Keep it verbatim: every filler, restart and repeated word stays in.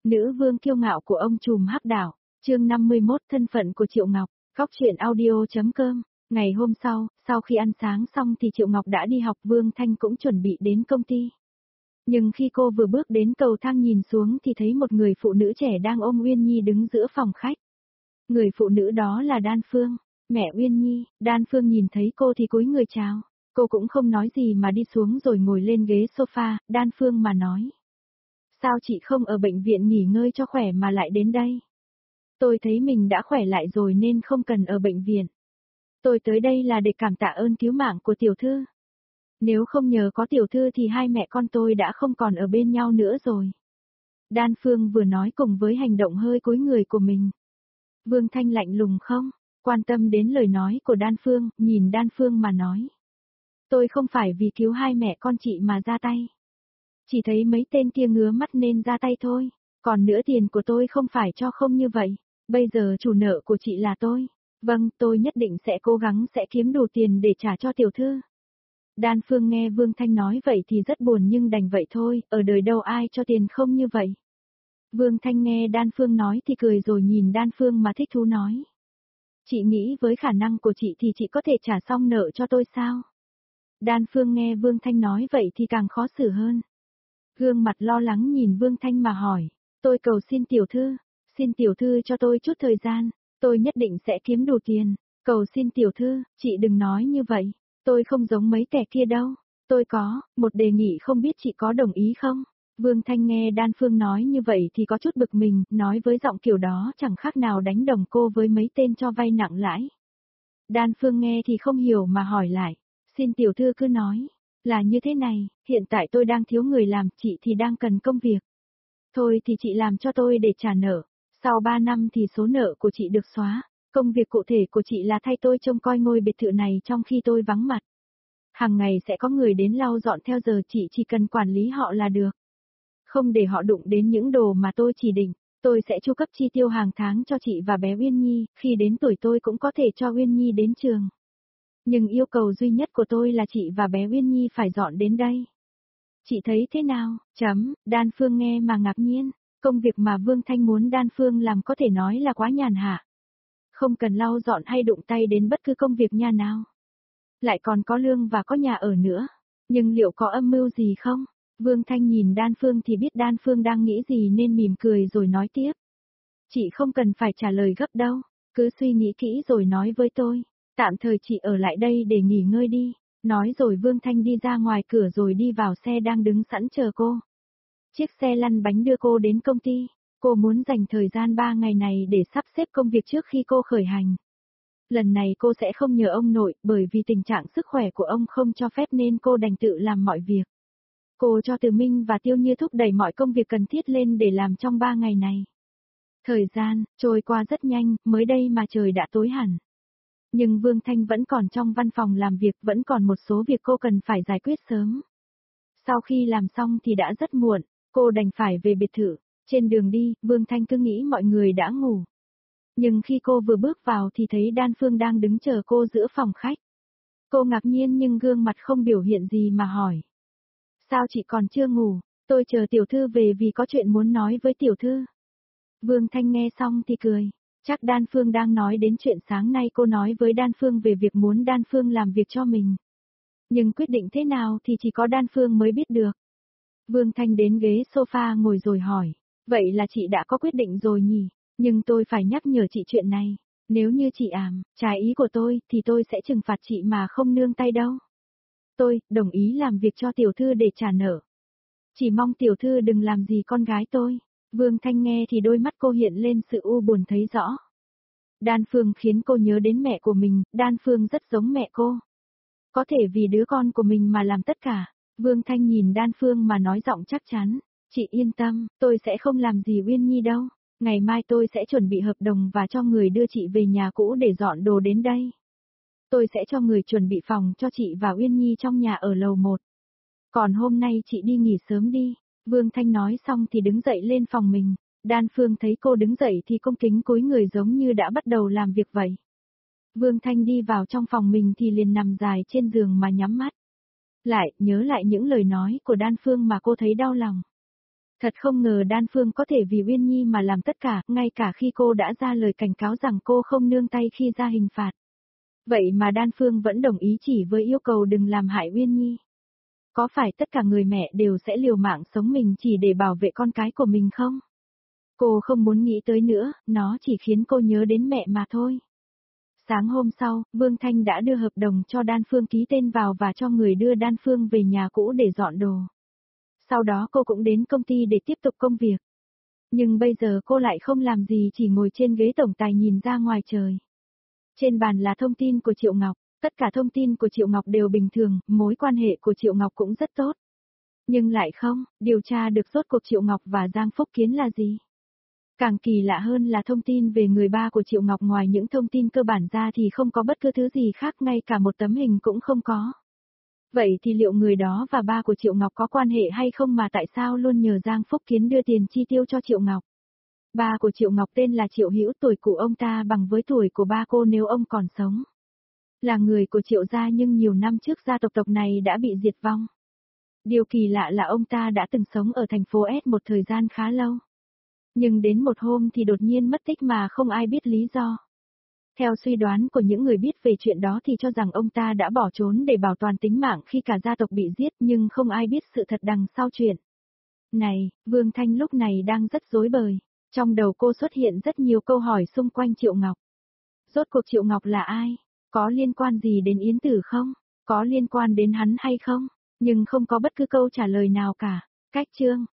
Nữ vương kiêu ngạo của ông trùm hắc đảo, chương năm mươi mốt thân phận của Triệu Ngọc, góc truyện audio.com. Ngày hôm sau, sau khi ăn sáng xong thì Triệu Ngọc đã đi học, Vương Thanh cũng chuẩn bị đến công ty. Nhưng khi cô vừa bước đến cầu thang nhìn xuống thì thấy một người phụ nữ trẻ đang ôm Uyên Nhi đứng giữa phòng khách. Người phụ nữ đó là Đan Phương, mẹ Uyên Nhi. Đan Phương nhìn thấy cô thì cúi người chào. Cô cũng không nói gì mà đi xuống rồi ngồi lên ghế sofa. Đan Phương mà nói: sao chị không ở bệnh viện nghỉ ngơi cho khỏe mà lại đến đây? Tôi thấy mình đã khỏe lại rồi nên không cần ở bệnh viện. Tôi tới đây là để cảm tạ ơn cứu mạng của tiểu thư. Nếu không nhờ có tiểu thư thì hai mẹ con tôi đã không còn ở bên nhau nữa rồi. Đan Phương vừa nói cùng với hành động hơi cúi người của mình. Vương Thanh lạnh lùng không quan tâm đến lời nói của Đan Phương, nhìn Đan Phương mà nói: tôi không phải vì cứu hai mẹ con chị mà ra tay. Chỉ thấy mấy tên kia ngứa mắt nên ra tay thôi. Còn nữa tiền của tôi không phải cho không như vậy. Bây giờ chủ nợ của chị là tôi. Vâng, tôi nhất định sẽ cố gắng sẽ kiếm đủ tiền để trả cho tiểu thư. Đan Phương nghe Vương Thanh nói vậy thì rất buồn nhưng đành vậy thôi, ở đời đâu ai cho tiền không như vậy. Vương Thanh nghe Đan Phương nói thì cười rồi nhìn Đan Phương mà thích thú nói: chị nghĩ với khả năng của chị thì chị có thể trả xong nợ cho tôi sao? Đan Phương nghe Vương Thanh nói vậy thì càng khó xử hơn. Gương mặt lo lắng nhìn Vương Thanh mà hỏi: tôi cầu xin tiểu thư, xin tiểu thư cho tôi chút thời gian, tôi nhất định sẽ kiếm đủ tiền. Cầu xin tiểu thư, chị đừng nói như vậy, tôi không giống mấy kẻ kia đâu. Tôi có một đề nghị không biết chị có đồng ý không? Vương Thanh nghe Đan Phương nói như vậy thì có chút bực mình, nói với giọng kiểu đó chẳng khác nào đánh đồng cô với mấy tên cho vay nặng lãi. Đan Phương nghe thì không hiểu mà hỏi lại: xin tiểu thư cứ nói. Là như thế này, hiện tại tôi đang thiếu người làm, chị thì đang cần công việc. Thôi thì chị làm cho tôi để trả nợ. Sau ba năm thì số nợ của chị được xóa. Công việc cụ thể của chị là thay tôi trông coi ngôi biệt thự này trong khi tôi vắng mặt. Hàng ngày sẽ có người đến lau dọn theo giờ, chị chỉ cần quản lý họ là được. Không để họ đụng đến những đồ mà tôi chỉ định. Tôi sẽ chu cấp chi tiêu hàng tháng cho chị và bé Uyên Nhi, khi đến tuổi tôi cũng có thể cho Uyên Nhi đến trường. Nhưng yêu cầu duy nhất của tôi là chị và bé Uyên Nhi phải dọn đến đây. Chị thấy thế nào? Chấm, Đan Phương nghe mà ngạc nhiên. Công việc mà Vương Thanh muốn Đan Phương làm có thể nói là quá nhàn hạ. Không cần lau dọn hay đụng tay đến bất cứ công việc nhà nào. Lại còn có lương và có nhà ở nữa. Nhưng liệu có âm mưu gì không? Vương Thanh nhìn Đan Phương thì biết Đan Phương đang nghĩ gì nên mỉm cười rồi nói tiếp: chị không cần phải trả lời gấp đâu, cứ suy nghĩ kỹ rồi nói với tôi. Tạm thời chị ở lại đây để nghỉ ngơi đi. Nói rồi Vương Thanh đi ra ngoài cửa rồi đi vào xe đang đứng sẵn chờ cô. Chiếc xe lăn bánh đưa cô đến công ty. Cô muốn dành thời gian ba ngày này để sắp xếp công việc trước khi cô khởi hành. Lần này cô sẽ không nhờ ông nội, bởi vì tình trạng sức khỏe của ông không cho phép nên cô đành tự làm mọi việc. Cô cho Từ Minh và Tiêu Như thúc đẩy mọi công việc cần thiết lên để làm trong ba ngày này. Thời gian trôi qua rất nhanh, mới đây mà trời đã tối hẳn. Nhưng Vương Thanh vẫn còn trong văn phòng làm việc, vẫn còn một số việc cô cần phải giải quyết sớm. Sau khi làm xong thì đã rất muộn, cô đành phải về biệt thự. Trên đường đi, Vương Thanh cứ nghĩ mọi người đã ngủ. Nhưng khi cô vừa bước vào thì thấy Đan Phương đang đứng chờ cô giữa phòng khách. Cô ngạc nhiên nhưng gương mặt không biểu hiện gì mà hỏi: sao chị còn chưa ngủ? Tôi chờ tiểu thư về vì có chuyện muốn nói với tiểu thư. Vương Thanh nghe xong thì cười. Chắc Đan Phương đang nói đến chuyện sáng nay cô nói với Đan Phương về việc muốn Đan Phương làm việc cho mình. Nhưng quyết định thế nào thì chỉ có Đan Phương mới biết được. Vương Thanh đến ghế sofa ngồi rồi hỏi: vậy là chị đã có quyết định rồi nhỉ? Nhưng tôi phải nhắc nhở chị chuyện này. Nếu như chị ảm, trái ý của tôi thì tôi sẽ trừng phạt chị mà không nương tay đâu. Tôi đồng ý làm việc cho tiểu thư để trả nợ. Chỉ mong tiểu thư đừng làm gì con gái tôi. Vương Thanh nghe thì đôi mắt cô hiện lên sự u buồn thấy rõ. Đan Phương khiến cô nhớ đến mẹ của mình, Đan Phương rất giống mẹ cô. Có thể vì đứa con của mình mà làm tất cả. Vương Thanh nhìn Đan Phương mà nói giọng chắc chắn: chị yên tâm, tôi sẽ không làm gì Uyên Nhi đâu. Ngày mai tôi sẽ chuẩn bị hợp đồng và cho người đưa chị về nhà cũ để dọn đồ đến đây. Tôi sẽ cho người chuẩn bị phòng cho chị và Uyên Nhi trong nhà ở lầu một. Còn hôm nay chị đi nghỉ sớm đi. Vương Thanh nói xong thì đứng dậy lên phòng mình. Đan Phương thấy cô đứng dậy thì cung kính cúi người giống như đã bắt đầu làm việc vậy. Vương Thanh đi vào trong phòng mình thì liền nằm dài trên giường mà nhắm mắt. Lại nhớ lại những lời nói của Đan Phương mà cô thấy đau lòng. Thật không ngờ Đan Phương có thể vì Uyên Nhi mà làm tất cả, ngay cả khi cô đã ra lời cảnh cáo rằng cô không nương tay khi ra hình phạt. Vậy mà Đan Phương vẫn đồng ý chỉ với yêu cầu đừng làm hại Uyên Nhi. Có phải tất cả người mẹ đều sẽ liều mạng sống mình chỉ để bảo vệ con cái của mình không? Cô không muốn nghĩ tới nữa, nó chỉ khiến cô nhớ đến mẹ mà thôi. Sáng hôm sau, Vương Thanh đã đưa hợp đồng cho Đan Phương ký tên vào và cho người đưa Đan Phương về nhà cũ để dọn đồ. Sau đó cô cũng đến công ty để tiếp tục công việc. Nhưng bây giờ cô lại không làm gì, chỉ ngồi trên ghế tổng tài nhìn ra ngoài trời. Trên bàn là thông tin của Triệu Ngọc, tất cả thông tin của Triệu Ngọc đều bình thường, mối quan hệ của Triệu Ngọc cũng rất tốt. Nhưng lại không, điều tra được rốt cuộc Triệu Ngọc và Giang Phúc Kiến là gì. Càng kỳ lạ hơn là thông tin về người ba của Triệu Ngọc, ngoài những thông tin cơ bản ra thì không có bất cứ thứ gì khác, ngay cả một tấm hình cũng không có. Vậy thì liệu người đó và ba của Triệu Ngọc có quan hệ hay không mà tại sao luôn nhờ Giang Phúc Kiến đưa tiền chi tiêu cho Triệu Ngọc? Ba của Triệu Ngọc tên là Triệu Hữu, tuổi của ông ta bằng với tuổi của ba cô nếu ông còn sống. Là người của Triệu gia nhưng nhiều năm trước gia tộc tộc này đã bị diệt vong. Điều kỳ lạ là ông ta đã từng sống ở thành phố S một thời gian khá lâu. Nhưng đến một hôm thì đột nhiên mất tích mà không ai biết lý do. Theo suy đoán của những người biết về chuyện đó thì cho rằng ông ta đã bỏ trốn để bảo toàn tính mạng khi cả gia tộc bị giết, nhưng không ai biết sự thật đằng sau chuyện. Này, Vương Thanh lúc này đang rất rối bời. Trong đầu cô xuất hiện rất nhiều câu hỏi xung quanh Triệu Ngọc. Rốt cuộc Triệu Ngọc là ai? Có liên quan gì đến Yến Tử không? Có liên quan đến hắn hay không? Nhưng không có bất cứ câu trả lời nào cả. Cách chương